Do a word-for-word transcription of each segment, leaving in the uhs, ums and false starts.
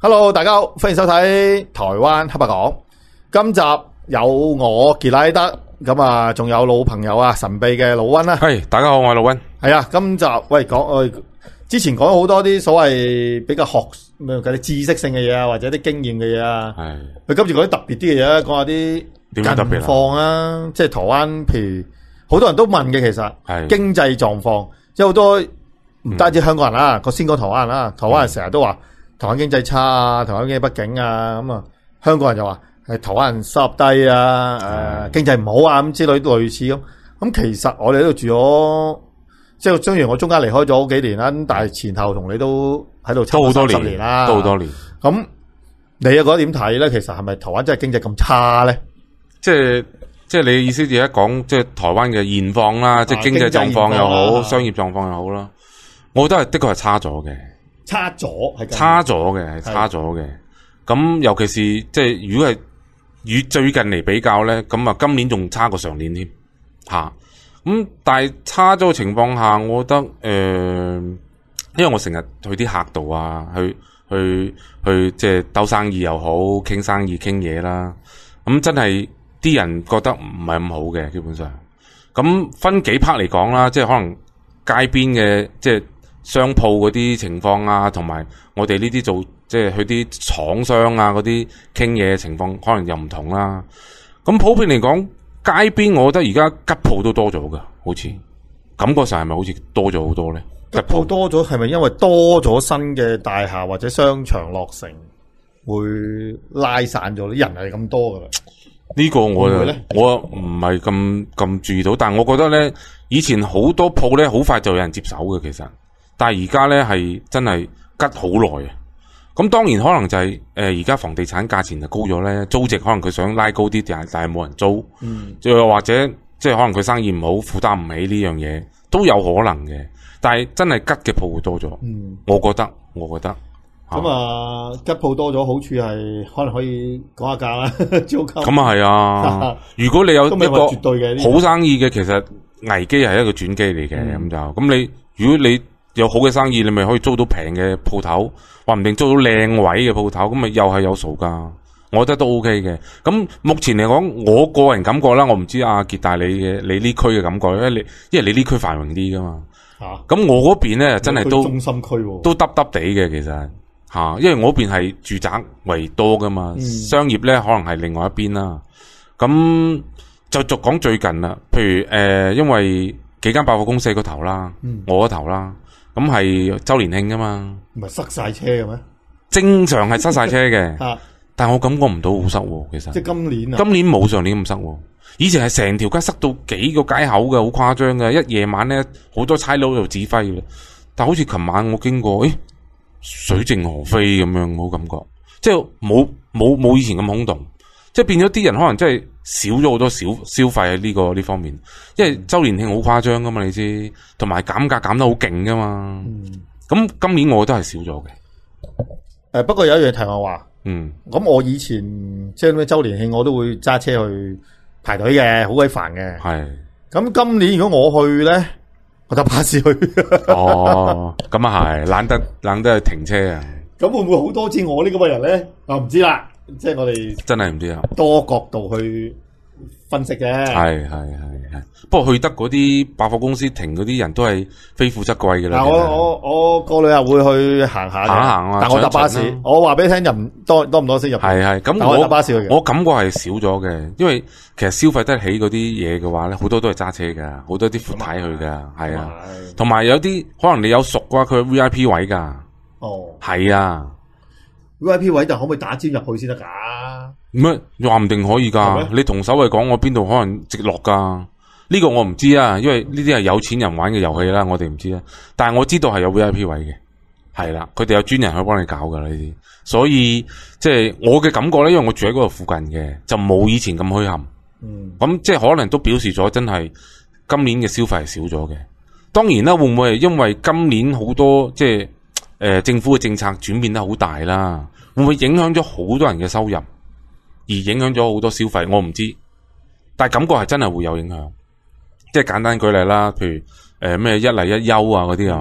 Hello， 大家好，歡迎收睇台灣黑白講。今集有我傑拉德，咁啊，仲有老朋友啊，神秘嘅老溫啦。 係，大家好，我係老溫。 係啊，今集喂講我之前講咗好多啲所謂比較學咩嗰啲知識性嘅嘢啊，或者啲經驗嘅嘢啊。係。佢今次講啲特別啲嘅嘢，講下啲近況啊，即係台灣，譬如好多人都問嘅，其實係經濟狀況，即係好多唔單止香港人啦，個、嗯、先講台灣人啦，台灣人成日都話。台灣經濟差啊，台灣經濟不景啊，咁啊，香港人就話係台灣人收入低啊，誒、呃，經濟唔好啊，咁之類類似咁。咁其實我哋喺度住咗，即係雖然我中間離開咗好幾年啦，但係前後同你都喺度差唔多三十年啦， 都好多年。咁你又覺得點睇咧？其實係咪台灣真係經濟咁差咧？ 即係即係你嘅意思，而家講即係台灣嘅現況啦，啊、即係經濟狀況又好，啊、商業狀況又好啦。我覺得係的確係差咗嘅。 差咗係差咗嘅，係差咗嘅。咁尤其是即係如果係與最近嚟比較咧，咁啊今年仲差過上年添吓。咁但係差咗嘅情況下，我覺得誒、呃，因為我成日去啲客度啊，去去去即係兜生意又好，傾生意傾嘢啦。咁真係啲人覺得唔係咁好嘅，基本上。咁分幾 part 嚟講啦，即係可能街邊嘅即係。商鋪嗰啲情況啊，同埋我哋呢啲做即係去啲廠商啊嗰啲傾嘢嘅情況，可能又唔同啦。咁普遍嚟講，街邊我覺得而家吉鋪都多咗噶，好似感覺上係咪好似多咗好多咧？ 吉鋪多咗係咪因為多咗新嘅大廈或者商場落成，會拉散咗啲人係咁多噶啦？ 呢個我我唔係咁咁注意到，但係我覺得咧，以前好多鋪咧好快就有人接手嘅，其實。但係而家咧係真係吉好耐啊！咁當然可能就係誒而家房地產價錢就高咗咧，租值可能佢想拉高啲，但係但係冇人租，嗯，又或者即係可能佢生意唔好，負擔唔起呢樣嘢都有可能嘅。但係真係吉嘅鋪會多咗，嗯，我覺得，我覺得。 咁啊，吉鋪多咗好處係可能可以講下價啦，租金。 咁啊係啊！如果你有一個絕對嘅好生意嘅，其實危機係一個轉機嚟嘅，咁、嗯、就咁你如果你。有好嘅生意，你咪可以租到平嘅鋪頭，話唔定租到靚位嘅鋪頭，咁咪又係有數噶。我覺得都 OK 嘅。咁目前嚟講，我個人感覺啦，我唔知阿傑大你嘅你呢區嘅感覺，因為你因為你呢區繁榮啲噶嘛。吓、啊，咁我嗰邊咧真係都中心區、啊、都耷耷地嘅，其實吓，因為我嗰邊係住宅為多噶嘛，嗯、商業咧可能係另外一邊啦。咁就逐講最近啦，譬如誒、呃，因為幾間百貨公司個頭啦，嗯、我個頭啦。咁係周年慶噶嘛？ 唔係塞晒車嘅咩？ 正常係塞晒車嘅，但係我感覺唔到好塞喎。其實即係今年啊， 今年冇上年咁塞。以前係成條街塞到幾個街口嘅，好誇張嘅。一夜晚咧，好多差佬喺度指揮嘅。但好似琴晚我經過，誒，水靜河飛咁樣，我感覺即係冇冇冇以前咁空洞。即係變咗啲人可能真係少咗好多消消費喺呢個呢方面，因為周年慶好誇張噶嘛，你知，同埋減價減得好勁噶嘛。咁、嗯、今年我覺得係少咗嘅。誒、 呃，不過有一樣題外話， 嗯，咁我以前即係咩周年慶，我都會揸車去排隊嘅，好鬼煩嘅。係。咁今年如果我去咧，我搭巴士去。 哦，咁啊係，懶得懶得去停車啊。 咁會唔會好多似我呢咁嘅人咧？啊，唔知啦。即係我哋真係唔知啊， 多角度去分析嘅。係係係係，不過去得嗰啲百貨公司停嗰啲人都係非富則貴嘅啦。 嗱，我我我個女又會去行下嘅，行行啊。但我搭巴士，我話俾你聽，人多多唔多先入。係係，咁我搭巴士去嘅。 我感覺係少咗嘅，因為其實消費得起嗰啲嘢嘅話咧，好多都係揸車噶，好多啲闊太去噶，係啊。同埋有啲可能你有熟嘅話，佢 V I P 位噶。哦，係啊。 V I P 位就可唔可以打尖入去先得噶？ 唔係，話唔定可以噶。你同手嚟講，我邊度可能直落噶？呢、這個我唔知啊，因為呢啲係有錢人玩嘅遊戲啦，我哋唔知啊。但係我知道係有 V I P 位嘅，係啦，佢哋有專人去幫你搞噶呢啲。所以即係、就是、我嘅感覺咧，因為我住喺嗰度附近嘅，就冇以前咁墟冚。嗯，咁即係可能都表示咗，真係今年嘅消費係少咗嘅。當然啦，會唔會係因為今年好多即係？誒、呃，政府嘅政策轉變得好大啦，會唔會影響咗好多人嘅收入，而影響咗好多消費？我唔知，但係感覺係真係會有影響。即係簡單舉例啦，譬如誒咩、呃、一例一休啊嗰啲係嘛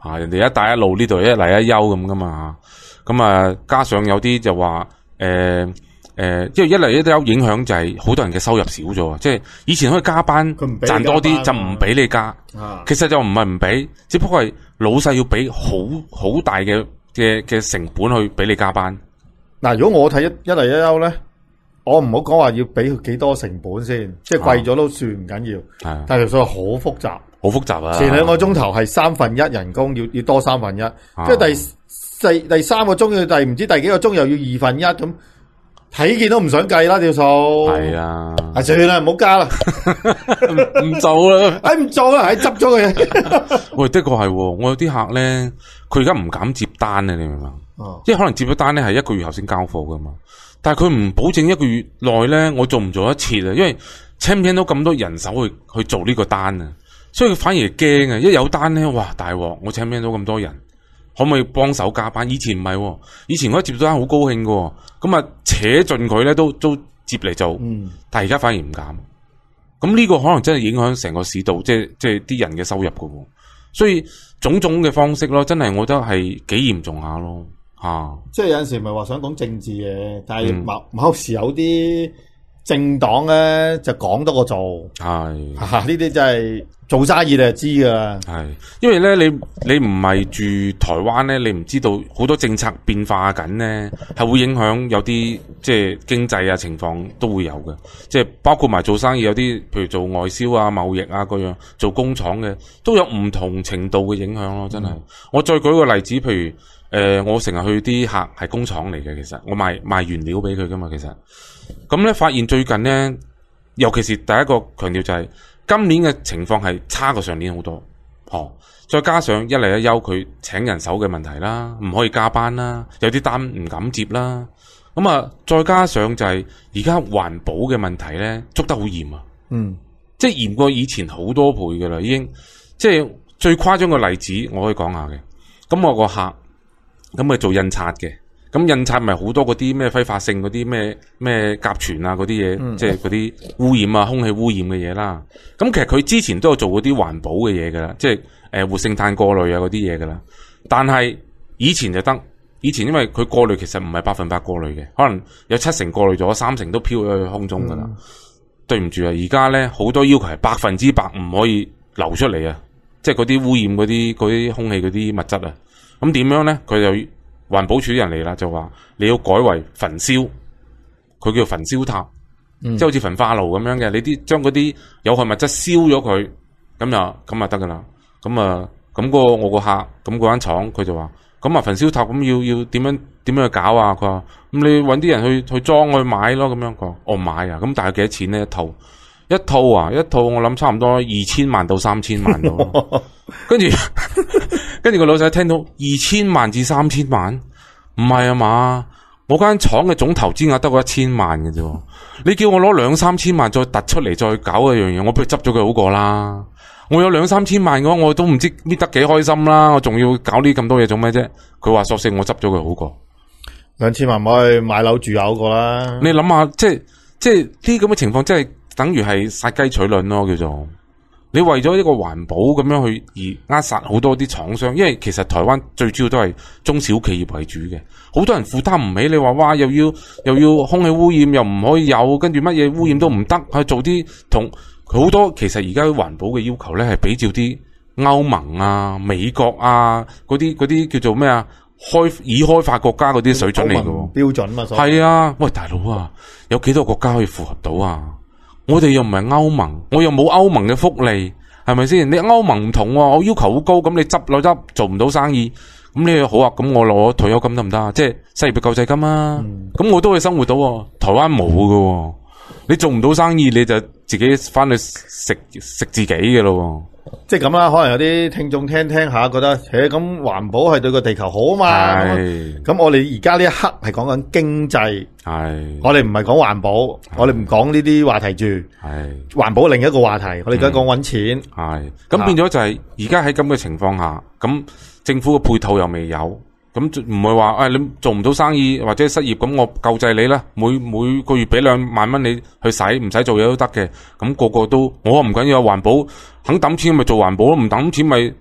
啊，人哋一帶一路呢度一嚟一休咁噶嘛，咁啊加上有啲就話誒誒，因為一嚟一休影響就係好多人嘅收入少咗，即係以前可以加班賺多啲就唔俾你加， 啊、 其實就唔係唔俾，只不過係老細要俾好好大嘅嘅嘅成本去俾你加班。 嗱，如果我睇一一嚟一休咧，我唔好講話要俾佢幾多成本先，即係貴咗都算唔緊要， 係， 但係條數好複雜。 好複雜啊！ 前兩個鐘頭係三分一人工，要要多三分一，即、啊、係第四第三個鐘要第唔知第幾個鐘又要二分一咁，睇見都唔想計啦條數。係啊，啊算啦，唔好加啦， 唔做啦， 哎唔做啦，哎執咗佢。 喂，的確係，我有啲客咧，佢而家唔敢接單啊，你明唔明？哦，即係可能接咗單咧係一個月後先交貨噶嘛，但係佢唔保證一個月內咧我做唔做得切啊，因為請唔請到咁多人手去去做呢個單啊。所以佢反而驚啊！一有單咧，哇大鑊！我請唔請到咁多人，可唔可以幫手加班？以前唔係，以前我一接到單好高興嘅，咁啊扯盡佢咧都都接嚟做，嗯、但係而家反而唔敢。咁呢個可能真係影響成個市道，即係即係啲人嘅收入嘅。所以種種嘅方式咯，真係我覺得係幾嚴重下咯，吓、啊。即係有陣時唔係話想講政治嘅，但係某某時有啲政黨咧就講多過做，係呢啲真係。做生意你就知噶啦，係， 因為咧你你唔係住台灣咧，你唔知道好多政策變化緊咧，係會影響有啲即係經濟啊情況都會有嘅，即係包括埋做生意有啲，譬如做外銷啊、貿易啊嗰樣，做工廠嘅都有唔同程度嘅影響咯，真係。嗯、我再舉個例子，譬如誒、呃，我成日去啲客係工廠嚟嘅，其實我賣賣原料俾佢噶嘛，其實咁咧發現最近咧，尤其是第一個強調就係、是。今年嘅情況係差過上年好多，哦，再加上一嚟一休佢請人手嘅問題啦，唔可以加班啦，有啲單唔敢接啦，咁啊，再加上就係而家環保嘅問題咧，捉得好嚴啊，嗯，即係嚴過以前好多倍噶啦，已經，即係最誇張嘅例子，我可以講下嘅，咁我個客咁啊做印刷嘅。咁印刷咪好多嗰啲咩揮發性嗰啲咩咩甲醛啊嗰啲嘢，嗯、即係嗰啲污染啊、空氣污染嘅嘢啦。咁其實佢之前都有做嗰啲環保嘅嘢噶啦，即係誒活性炭過濾啊嗰啲嘢噶啦。但係以前就得，以前因為佢過濾其實唔係百分百過濾嘅，可能有七成過濾咗，三成都飄咗去空中噶啦。嗯、對唔住啊，而家咧好多要求係百分之百唔可以流出嚟啊，即係嗰啲污染嗰啲嗰啲空氣嗰啲物質啊。咁點樣咧？佢就環保署啲人嚟啦，就話你要改為焚燒，佢叫焚燒塔，嗯、即係好似焚化爐咁樣嘅。你啲將嗰啲有害物質燒咗佢，咁就咁就得噶啦。咁啊，咁、嗰個我個客，咁嗰間廠佢就話，咁啊焚燒塔咁要要點樣點樣去搞啊？佢話咁你搵啲人去去裝去買咯，咁樣講，我買啊。咁大概幾多錢呢？一套一套啊，一套我諗差唔多二千萬到三千萬到。跟住跟住個老細聽到二千萬至三千萬，唔係啊嘛？我間廠嘅總投資額得個一千萬嘅啫，你叫我攞兩三千萬再突出嚟再搞一樣嘢，我不如執咗佢好過啦。我有兩三千萬嘅話，我都唔知搣得幾開心啦。我仲要搞呢咁多嘢做咩啫？佢話索性我執咗佢好過， 兩千萬可以買樓住有好過啦。 你諗下，即係即係呢咁嘅情況，即係等於係殺雞取卵咯，叫做。你為咗一個環保咁樣去而扼殺好多啲廠商，因為其實台灣最主要都係中小企業為主嘅，好多人負擔唔起。你話哇，又要又要空氣污染又唔可以有，跟住乜嘢污染都唔得，去做啲同好多。其實而家環保嘅要求咧，係比照啲歐盟啊、美國啊嗰啲嗰啲叫做咩啊，開已開發國家嗰啲水準嚟嘅標準嘛。 係啊，喂大佬啊，有幾多個國家可以符合到啊？我哋又唔係歐盟，我又冇歐盟嘅福利，係咪先？你歐盟唔同，我要求好高，咁你執攞執做唔到生意，咁你好啊？咁我攞退休金得唔得啊？即係失業救濟金啊？咁、嗯、我都可以生活到，台灣冇㗎，你做唔到生意你就自己翻去食食自己嘅咯。 即係咁啦，可能有啲聽眾聽聽下覺得，誒咁環保係對個地球好啊嘛。咁我哋而家呢一刻係講緊經濟，係我哋唔係講環保，我哋唔講呢啲話題住。係環保另一個話題，我哋而家講搵錢。係咁變咗就係而家喺咁嘅情況下，咁政府嘅配套又未有。咁唔會話誒，你做唔到生意或者失業，咁我救濟你啦，每每個月俾兩萬蚊你去使，唔使做嘢都得嘅。咁個個都，我唔緊要，環保肯抌錢咪做環保咯，唔抌錢咪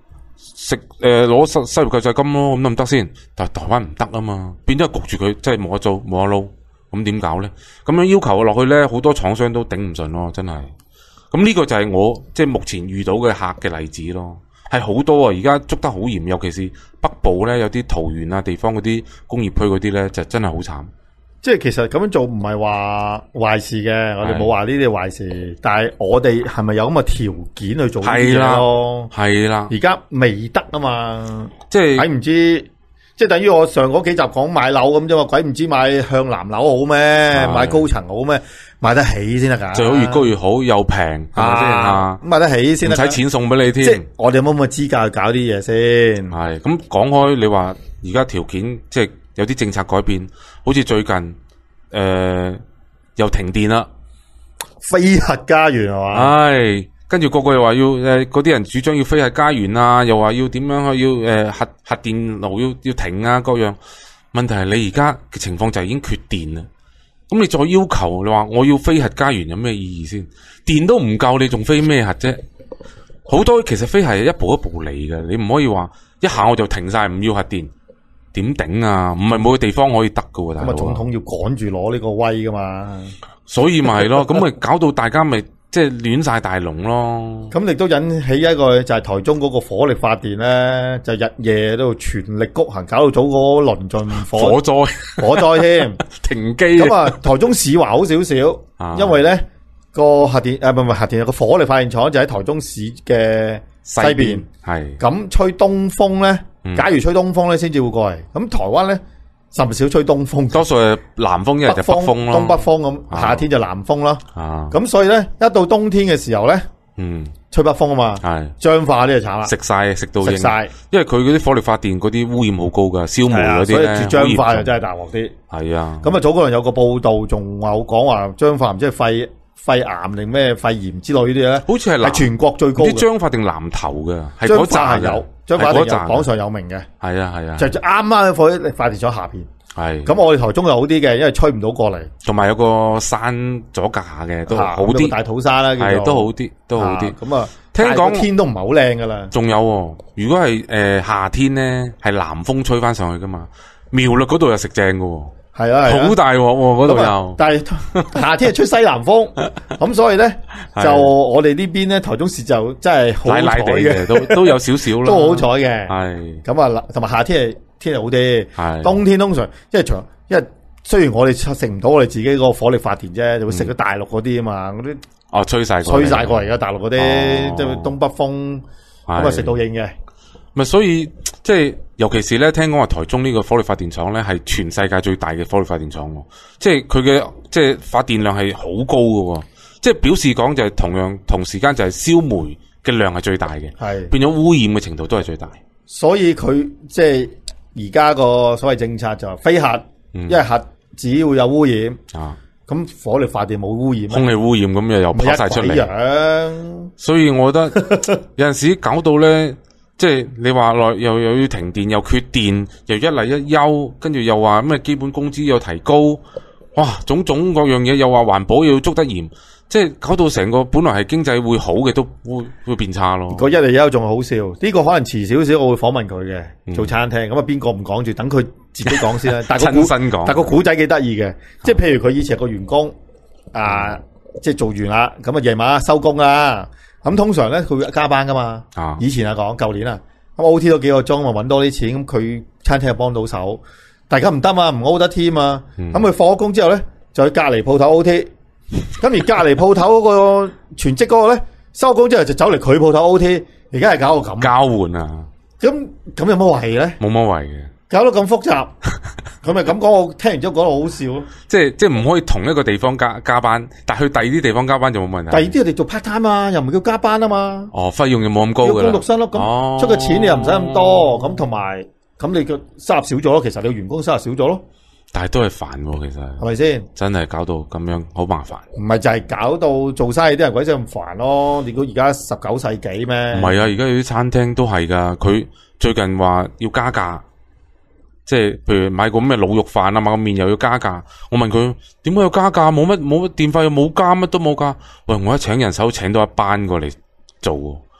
食誒攞失失業救濟金咯，咁得唔得先？但係台灣唔得啊嘛，變咗係焗住佢，即係冇得做冇得撈，咁點搞咧？咁樣要求落去咧，好多廠商都頂唔順咯，真係。咁呢個就係我即係目前遇到嘅客嘅例子咯，係好多啊！而家捉得好嚴，尤其是北部咧，有啲桃園啊地方嗰啲工業區嗰啲咧，就真係好慘。 即係其實咁樣做唔係話壞事嘅，我哋冇話呢啲係壞事，但係我哋係咪有咁嘅條件去做呢啲嘢咯？係啦，而家未得啊嘛，即係鬼唔知，即係等於我上嗰幾集講買樓咁啫嘛，鬼唔知買向南樓好咩，買高層好咩，買得起先得噶， 最好越高越好，又平係咪先啊？ 咁買得起先得，唔使錢送俾你添。 即係我哋有冇咁嘅資格去搞啲嘢先？ 係咁講開，你話而家條件即係。有啲政策改變，好似最近誒、呃、又停電啦， 非核家園係嘛？ 唉，跟住個個又話要誒嗰啲人主張要非核家園啊，又話要點樣去要誒、呃、核核電爐要要停啊，各樣問題係你而家嘅情況就係已經缺電啦。咁你再要求你話我要非核家園有咩意義先？電都唔夠，你仲非咩核啫？好多其實非核係一步一步嚟嘅，你唔可以話一下我就停晒唔要核電。點頂啊？唔係每個地方可以得噶喎，大佬。咁啊，總統要趕住攞呢個威噶嘛。所以咪係咯，咁咪搞到大家咪即係亂晒大龍咯。咁亦都引起一個就係台中嗰個火力發電咧，就日夜都全力谷行，搞到早嗰輪盡火火災，火災添停機。咁啊，台中市話好少少，啊、因為咧個核電誒唔係唔係核電，有個火力發電廠就喺台中市嘅西邊，係咁吹東風咧。假如吹東風咧，先至會過嚟。咁台灣咧，甚少吹東風，多數係南風，一係就北風咯，東北風咁。夏天就南風啦。啊，咁所以咧，一到冬天嘅時候咧，嗯，吹北風啊嘛，係彰化呢就慘啦，食晒食到食晒，因為佢嗰啲火力發電嗰啲污染好高噶，燒煤嗰啲咧，所以彰化就真係大鑊啲。係啊，咁啊早嗰輪有個報道，仲有講話彰化唔知係肺肺癌定咩肺炎之類呢啲咧，好似係係全國最高嘅。啲彰化定南投嘅，係嗰扎係有。彰化一定有榜上有名嘅，係啊係啊，就啱啱火力發電廠下邊，係咁我哋台中又好啲嘅，因為吹唔到過嚟，同埋有個山阻隔下嘅，都好啲，大土沙啦，係都好啲，都好啲。咁啊，聽講天都唔係好靚噶啦。仲有，如果係誒夏天咧，係南風吹翻上去噶嘛，苗栗嗰度又食正噶。係啊，好大鑊嗰度又，但係夏天係吹西南風，咁所以咧就我哋呢邊咧台中市就真係好彩嘅，都都有少少啦，都好彩嘅。係咁啊，同埋夏天係天氣好啲，係冬天通常因為長，因為雖然我哋食唔到我哋自己個火力發電啫，就會食咗大陸嗰啲啊嘛，嗰啲哦吹晒吹晒過嚟嘅大陸嗰啲，即係東北風咁啊食到應嘅。咪所以即係，尤其是咧，聽講話台中呢個火力發電廠咧，係全世界最大嘅火力發電廠，即係佢嘅即係發電量係好高喎。即係表示講就係同樣同時間就係燒煤嘅量係最大嘅，係變咗污染嘅程度都係最大。所以佢即係而家個所謂政策就係非核，因為核只要有污染啊，咁火力發電冇污染，空氣污染咁又又跑晒出嚟。所以我覺得有陣時搞到咧。即係你話內又又要停電又缺電又一嚟一休，跟住又話咩基本工資又提高，哇種種各樣嘢又話環保又要捉得嚴，即係搞到成個本來係經濟會好嘅都會會變差咯。個一嚟一休仲係好笑，呢、這個可能遲少少我會訪問佢嘅、嗯、做餐廳，咁啊邊個唔講住，等佢自己講先啦。但係個古但係個古仔幾得意嘅，即係譬如佢以前係個員工啊，即係做完啦，咁啊夜晚收工啦。咁通常咧佢會加班噶嘛，啊、以前啊講舊年啊，咁 O T 咗幾個鐘，咪搵多啲錢，咁佢餐廳又幫到手，大家唔得嘛，唔 O 得添嘛，咁佢放咗工之後咧，就去隔籬鋪頭 O T，咁而隔籬鋪頭嗰個全職嗰個咧，收工之後就走嚟佢鋪頭 O T，而家係搞到咁交換啊，咁咁有乜謂咧？冇乜謂嘅。搞到咁複雜，佢咪咁講？我聽完之後覺得好笑咯。即係即係唔可以同一個地方加加班，但係去第二啲地方加班就冇問題。第二啲我哋做 part time 啊，又唔係叫加班啊嘛。哦，費用又冇咁高嘅。要工讀生咯，咁、哦、出嘅錢你又唔使咁多，咁同埋咁你嘅收入少咗咯。其實你員工收入少咗咯。但係都係煩喎，其實係咪先？真係搞到咁樣好麻煩。唔係就係搞到做生意啲人鬼死咁煩咯。你估而家十九世紀咩？唔係啊，而家有啲餐廳都係噶。佢最近話要加價。即係譬如買個咩滷肉飯啊，買個麵又要加價。我問佢點解要加價？冇乜冇乜電費又冇加，乜都冇加。喂，我一請人手請到一班過嚟做，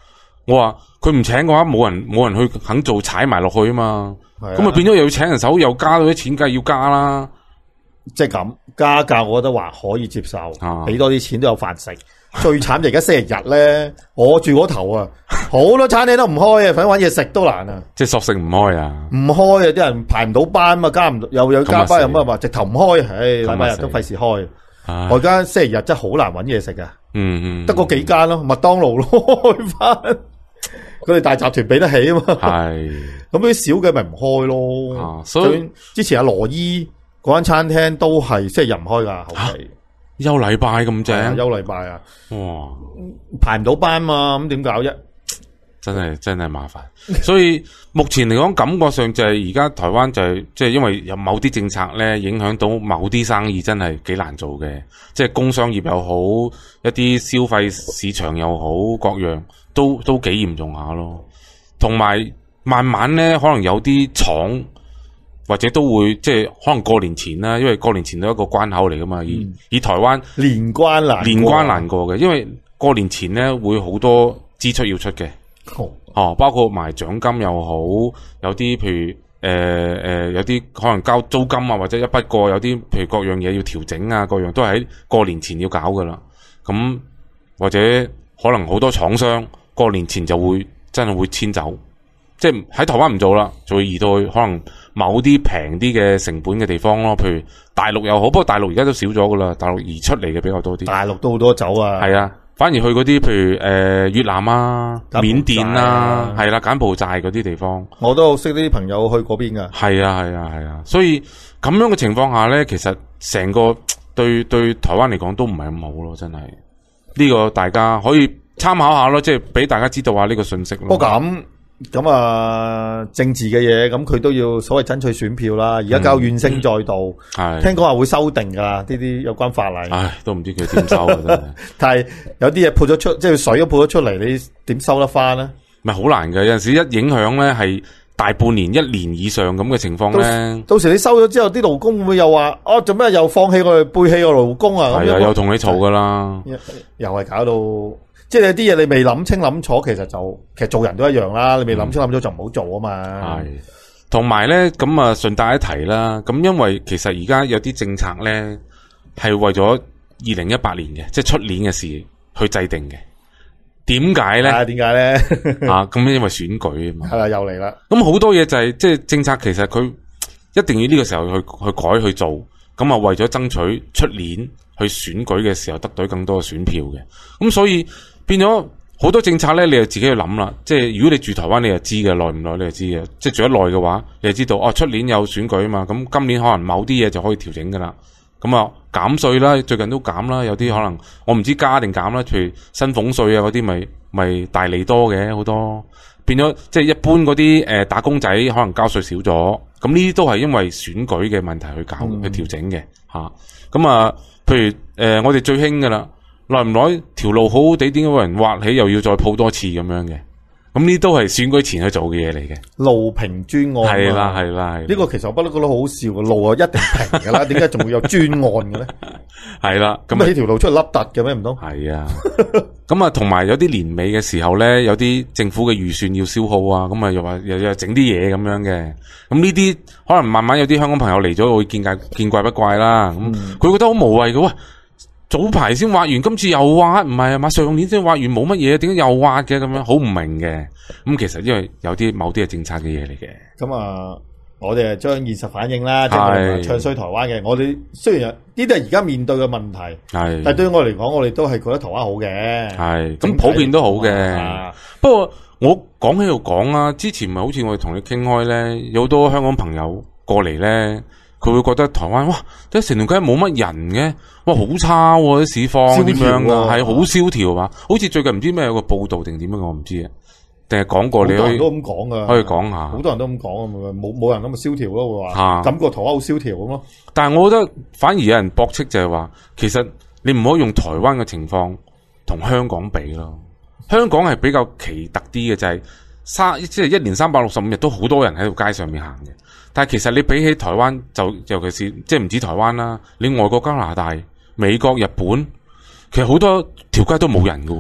我話佢唔請嘅話，冇人冇人去肯做踩埋落去啊嘛。咁啊變咗又要請人手，又加到啲錢，梗係要加啦。 即係咁加價，我覺得還可以接受，俾、啊、多啲錢都有飯食。最慘就而家星期日咧，我住嗰頭啊，好多餐廳都唔開啊，反正搵嘢食都難啊。 即係索性唔開啊，唔開啊，啲人排唔到班嘛，加唔到又有加班又乜話，直頭唔開，唉，禮拜日都費事開。我而家星期日真係好難搵嘢食啊，嗯嗯，得嗰幾間咯，麥當勞咯開翻，佢哋大集團俾得起啊嘛，係，咁啲小嘅咪唔開咯。啊、所以之前阿羅伊嗰間餐廳都係星期日唔開噶，後期。 休禮拜咁正， 休禮拜啊！ 哇， 排唔到班嘛，咁點搞啫？ 真係真係麻煩。所以目前嚟講，感覺上就係而家台灣就係即係因為有某啲政策咧，影響到某啲生意，真係幾難做嘅。即係工商業又好，一啲消費市場又好，各樣都都幾嚴重下咯。同埋慢慢咧，可能有啲廠。或者都會即係可能過年前啦，因為過年前都係一個關口嚟噶嘛。以、嗯、以台灣年關難過年關難過嘅，因為過年前咧會好多支出要出嘅，哦，哦，包括埋獎金又好，有啲譬如誒誒、呃呃，有啲可能交租金啊，或者一筆過，有啲譬如各樣嘢要調整啊，各樣都係喺過年前要搞噶啦。咁或者可能好多廠商過年前就會真係會遷走，即係喺台灣唔做啦，就會移到去可能。某啲平啲嘅成本嘅地方咯，譬如大陸又好，不過大陸而家都少咗噶啦，大陸移出嚟嘅比較多啲。 大陸都好多走啊， 係啊，反而去嗰啲譬如誒、呃、越南啊、緬甸啊，係啦、啊，柬埔寨嗰啲地方， 我都識啲朋友去嗰邊噶。 係啊，係啊，係啊，所以咁樣嘅情況下咧，其實成個對對台灣嚟講都唔係咁好咯，真係呢、呢個大家可以參考下咯，即係俾大家知道下呢個信息咯。 不過咁。咁啊，政治嘅嘢，咁佢都要所謂爭取選票啦。而家搞怨聲載道，係、嗯、聽講話會修訂噶呢啲有關法例。 唉，都唔知佢點收真係。 但係有啲嘢潑咗出，即係水都潑咗出嚟，你點收得翻咧？ 咪好難嘅，有陣時一影響咧係大半年、一年以上咁嘅情況咧。 到時你收咗之後，啲勞工會唔會又話哦，做咩又放棄我哋背棄我勞工啊？ 係啊，又同你嘈噶啦， 又係搞到。即係有啲嘢你未諗清諗楚，其實就其實做人都一樣啦。你未諗清諗楚就唔好做啊嘛。係， 同埋咧咁啊，順帶一提啦。咁因為其實而家有啲政策咧係為咗二零一八年嘅，即係出年嘅事去制定嘅。點解咧？啊，點解咧？啊，咁因為選舉啊嘛。係啦，又嚟啦。咁好多嘢就係、是、即係政策，其實佢一定要呢個時候去去改去做。咁啊，為咗爭取出年去選舉嘅時候得到更多嘅選票嘅。咁所以。變咗好多政策咧，你就自己去諗啦。即係如果你住台灣，你就知嘅，耐唔耐你就知嘅。即係住得耐嘅話，你就知道哦，出年有選舉啊嘛。咁今年可能某啲嘢就可以調整噶啦。咁啊，減稅啦，最近都減啦。有啲可能我唔知加定減啦。譬如薪俸稅啊嗰啲，咪咪大利多嘅好多。變咗即係一般嗰啲誒打工仔可能交稅少咗。咁呢啲都係因為選舉嘅問題去搞、嗯、去調整嘅吓。咁啊，譬如誒、呃、我哋最興噶啦。耐唔耐條路好好地，點解有人挖起又要再鋪多次咁樣嘅？咁呢都係選舉前去做嘅嘢嚟嘅。 路平專案係啦係啦，呢、 這個其實我不嬲覺得好好笑嘅，路啊一定平噶啦，點解仲會有專案嘅咧？係啦，咁啊呢條路出嚟凹凸嘅咩？唔通？係啊，咁啊同埋有啲年尾嘅時候咧，有啲政府嘅預算要消耗啊，咁啊又話又又整啲嘢咁樣嘅。咁呢啲可能慢慢有啲香港朋友嚟咗會見怪見怪不怪啦。咁、嗯、佢覺得好無謂嘅喂。早排先挖完，今次又挖，唔係啊嘛？上年先挖完冇乜嘢，點解又挖嘅咁樣？好唔明嘅。咁其實因為有啲某啲係政策嘅嘢嚟嘅。咁啊，我哋係將現實反映啦，即係我哋唱衰台灣嘅。我哋雖然呢啲係而家面對嘅問題，係，但係對於我嚟講，我哋都係覺得台灣好嘅。係，咁普遍都好嘅。啊、不過我講起度講啊，之前咪好似我哋同你傾開咧，有好多香港朋友過嚟咧。佢會覺得台灣哇，即係成條街冇乜人嘅，哇好差喎、啊、啲市況點樣噶，係好蕭條嘛？好似最近唔知咩有個報道定點樣，我唔知啊，定係講過你可以。好多人都咁講噶，可以講下。好多人都咁講啊，冇冇人咁咪蕭條咯，會話感覺台灣好蕭條咁咯。但係我覺得反而有人駁斥就係話，其實你唔可以用台灣嘅情況同香港比咯。香港係比較奇特啲嘅，就係、是、三即係一年三百六十五日都好多人喺度街上面行嘅。但係其實你比起台灣，就尤其是即係唔止台灣啦，你外國加拿大、美國、日本，其實好多條街都冇人㗎喎。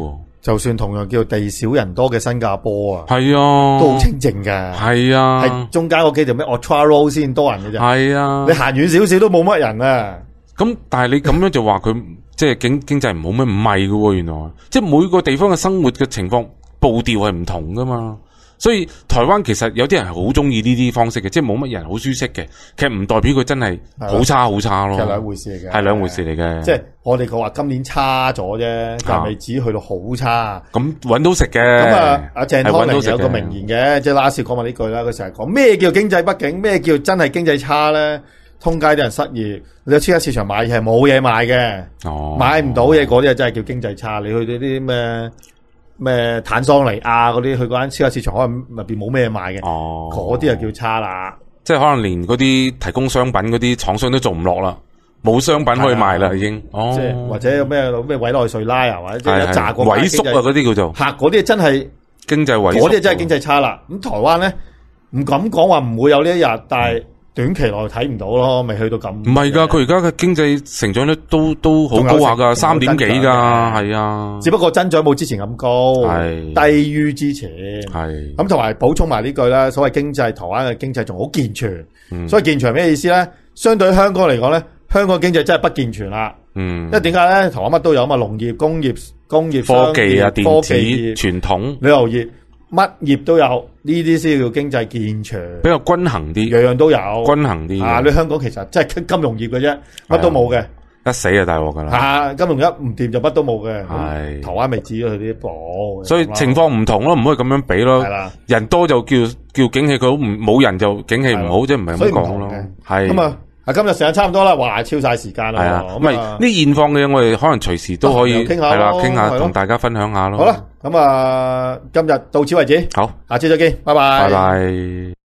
就算同樣叫地少人多嘅新加坡啊， 係啊， 都好清靜噶。 係啊， 係中間嗰幾條咩 Orchard Road 先多人嘅啫。 係啊， 你行遠少少都冇乜人啊。 咁但係你咁樣就話佢即係經經濟唔好咩？唔係噶，原來即係每個地方嘅生活嘅情況步調係唔同噶嘛。所以台灣其實有啲人係好中意呢啲方式嘅，即係冇乜人好舒適嘅，其實唔代表佢真係好差好差咯。 係兩回事嚟嘅， 係兩回事嚟嘅。 即係我哋講話今年差咗啫，但係未至於去到好差。 咁搵到食嘅。 咁啊，阿鄭康寧有個名言嘅，即係拉斯講埋呢句啦。佢成日講咩叫經濟不景，咩叫真係經濟差咧？通街啲人失業，你去超級市場買嘢係冇嘢買嘅， 哦， 買唔到嘢嗰啲啊真係叫經濟差。你去到啲咩？咩坦桑尼亞嗰啲去嗰間超級市場可能入邊冇咩賣嘅， 哦， 嗰啲就叫差啦。 即係可能連嗰啲提供商品嗰啲廠商都做唔落啦，冇商品可以賣啦已經。哦， 即係或者咩咩委內瑞拉啊，或者即係一炸過萎縮啊嗰啲叫做客嗰啲真係經濟萎縮， 嗰啲真係經濟差啦。咁台灣咧唔敢講話唔會有呢一日，但係短期內睇唔到咯，未去到咁。唔係噶，佢而家嘅經濟成長率都都好高下噶，三點幾噶，係啊。 只不過增長冇之前咁高，係低於之前。係咁同埋補充埋呢句啦，所謂經濟，台灣嘅經濟仲好健全。嗯、所以健全係咩意思咧？相對香港嚟講咧，香港經濟真係不健全啦。嗯，因為點解咧？台灣乜都有嘛，農業、工業、工業、 科技啊、電子、傳統、 旅遊業。乜業都有，呢啲先叫經濟健全， 比較均衡啲， 樣樣都有， 均衡啲。 啊，你香港其實即係金融業嘅啫，乜都冇嘅， 一死就大鑊噶啦。 啊，金融一唔掂就乜都冇嘅。 係台灣未至於佢啲保， 所以情況唔同咯，唔可以咁樣比咯。係啦，人多就叫叫景氣佢好，唔冇人就景氣唔好，即係唔係咁講咯。係咁啊。啊，今日時間差唔多啦，哇，超晒時間啦。係啊，咁咪呢現況嘅，我哋可能隨時都可以傾下，係啦，傾下同大家分享下咯。好啦，咁啊，今日到此為止。好，下次再見，拜拜。拜拜。